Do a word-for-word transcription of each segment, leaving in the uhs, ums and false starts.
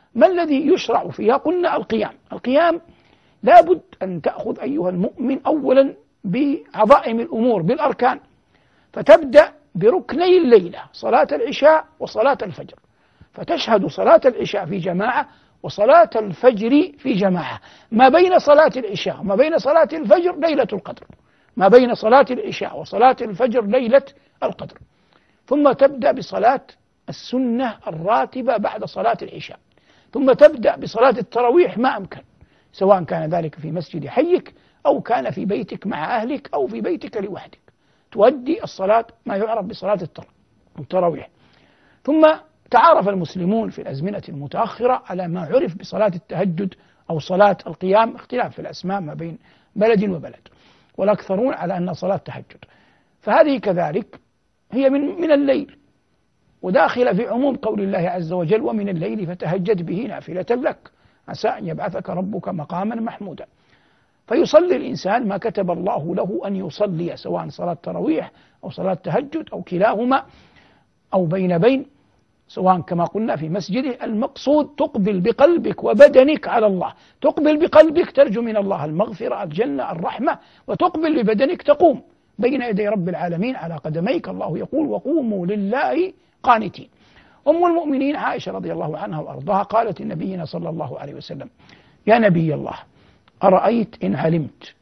ما الذي يشرع فيها؟ قلنا القيام. القيام لا بد أن تأخذ أيها المؤمن أولا بعظائم الأمور، بالأركان، فتبدأ بركني الليلة، صلاة العشاء وصلاة الفجر، فتشهد صلاة العشاء في جماعة وصلاة الفجر في جماعة. ما بين صلاة العشاء وما بين صلاة الفجر ليلة القدر، ما بين صلاة العشاء وصلاة الفجر ليلة القدر. ثم تبدأ بصلاة السنة الراتبة بعد صلاة العشاء، ثم تبدأ بصلاة التراويح ما أمكن، سواء كان ذلك في مسجد حيك أو كان في بيتك مع أهلك أو في بيتك لوحدك، تؤدي الصلاة ما يعرف بصلاة التراويح. ثم تعارف المسلمون في الأزمنة المتأخرة على ما عرف بصلاة التهجد أو صلاة القيام، اختلاف في الأسماء ما بين بلد وبلد، والأكثرون على أن صلاة تهجد، فهذه كذلك هي من من الليل، وداخل في عموم قول الله عز وجل: ومن الليل فتهجد به نافلة لك عسى أن يبعثك ربك مقاما محمودا. فيصلي الإنسان ما كتب الله له أن يصلي، سواء صلاة تراويح أو صلاة تهجد أو كلاهما أو بين بين، سواء كما قلنا في مسجده. المقصود تقبل بقلبك وبدنك على الله، تقبل بقلبك ترجو من الله المغفرة الجنة الرحمة، وتقبل ببدنك تقوم بين يدي رب العالمين على قدميك. الله يقول: وقوموا لله قانتين. أم المؤمنين عائشة رضي الله عنها وأرضاها قالت لنبينا صلى الله عليه وسلم: يا نبي الله، أرأيت إن علمت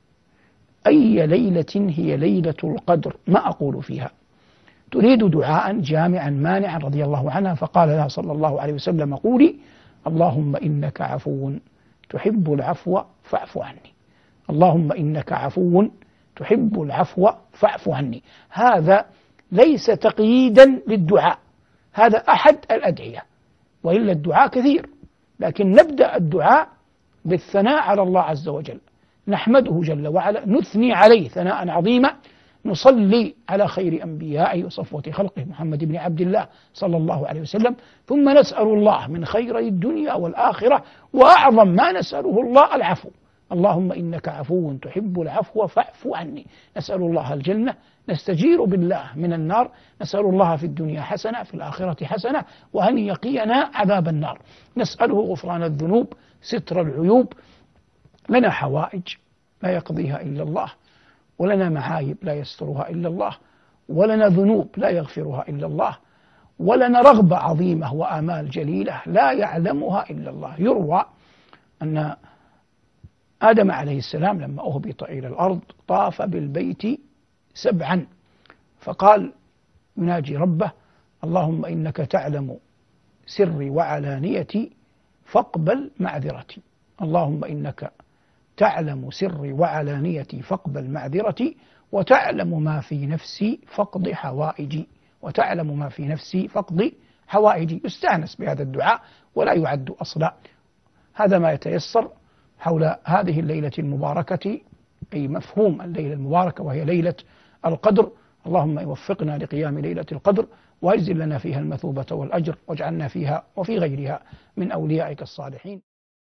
أي ليلة هي ليلة القدر ما أقول فيها؟ تريد دعاء جامعا مانعا رضي الله عنها، فقال لها صلى الله عليه وسلم: قولي: اللهم إنك عفو تحب العفو فاعف عني، اللهم إنك عفو تحب العفو فاعف عني. هذا ليس تقييدا للدعاء، هذا أحد الأدعية، وإلا الدعاء كثير، لكن نبدأ الدعاء بالثناء على الله عز وجل، نحمده جل وعلا، نثني عليه ثناء عظيما، نصلي على خير أنبيائه وصفوة خلقه محمد بن عبد الله صلى الله عليه وسلم، ثم نسأل الله من خيري الدنيا والآخرة، وأعظم ما نسأله الله العفو. اللهم إنك عفو تحب العفو فاعف عني. نسأل الله الجنة، نستجير بالله من النار، نسأل الله في الدنيا حسنة في الآخرة حسنة، وأن يقينا عذاب النار. نسأله غفران الذنوب، ستر العيوب، لنا حوائج لا يقضيها إلا الله، ولنا معايب لا يسترها إلا الله، ولنا ذنوب لا يغفرها إلا الله، ولنا رغبة عظيمة وآمال جليلة لا يعلمها إلا الله. يروى أن آدم عليه السلام لما أهبط إلى الأرض طاف بالبيت سبعا، فقال يناجي ربه: اللهم إنك تعلم سري وعلانيتي فاقبل معذرتي، اللهم إنك تعلم سري وعلانيتي فاقبل معذرتي، وتعلم ما في نفسي فاقض حوائجي، وتعلم ما في نفسي فاقض حوائجي. يستأنس بهذا الدعاء ولا يعد أصلا. هذا ما يتيسر حول هذه الليلة المباركة، أي مفهوم الليلة المباركة وهي ليلة القدر. اللهم يوفقنا لقيام ليلة القدر، واجزل لنا فيها المثوبة والأجر، واجعلنا فيها وفي غيرها من أوليائك الصالحين.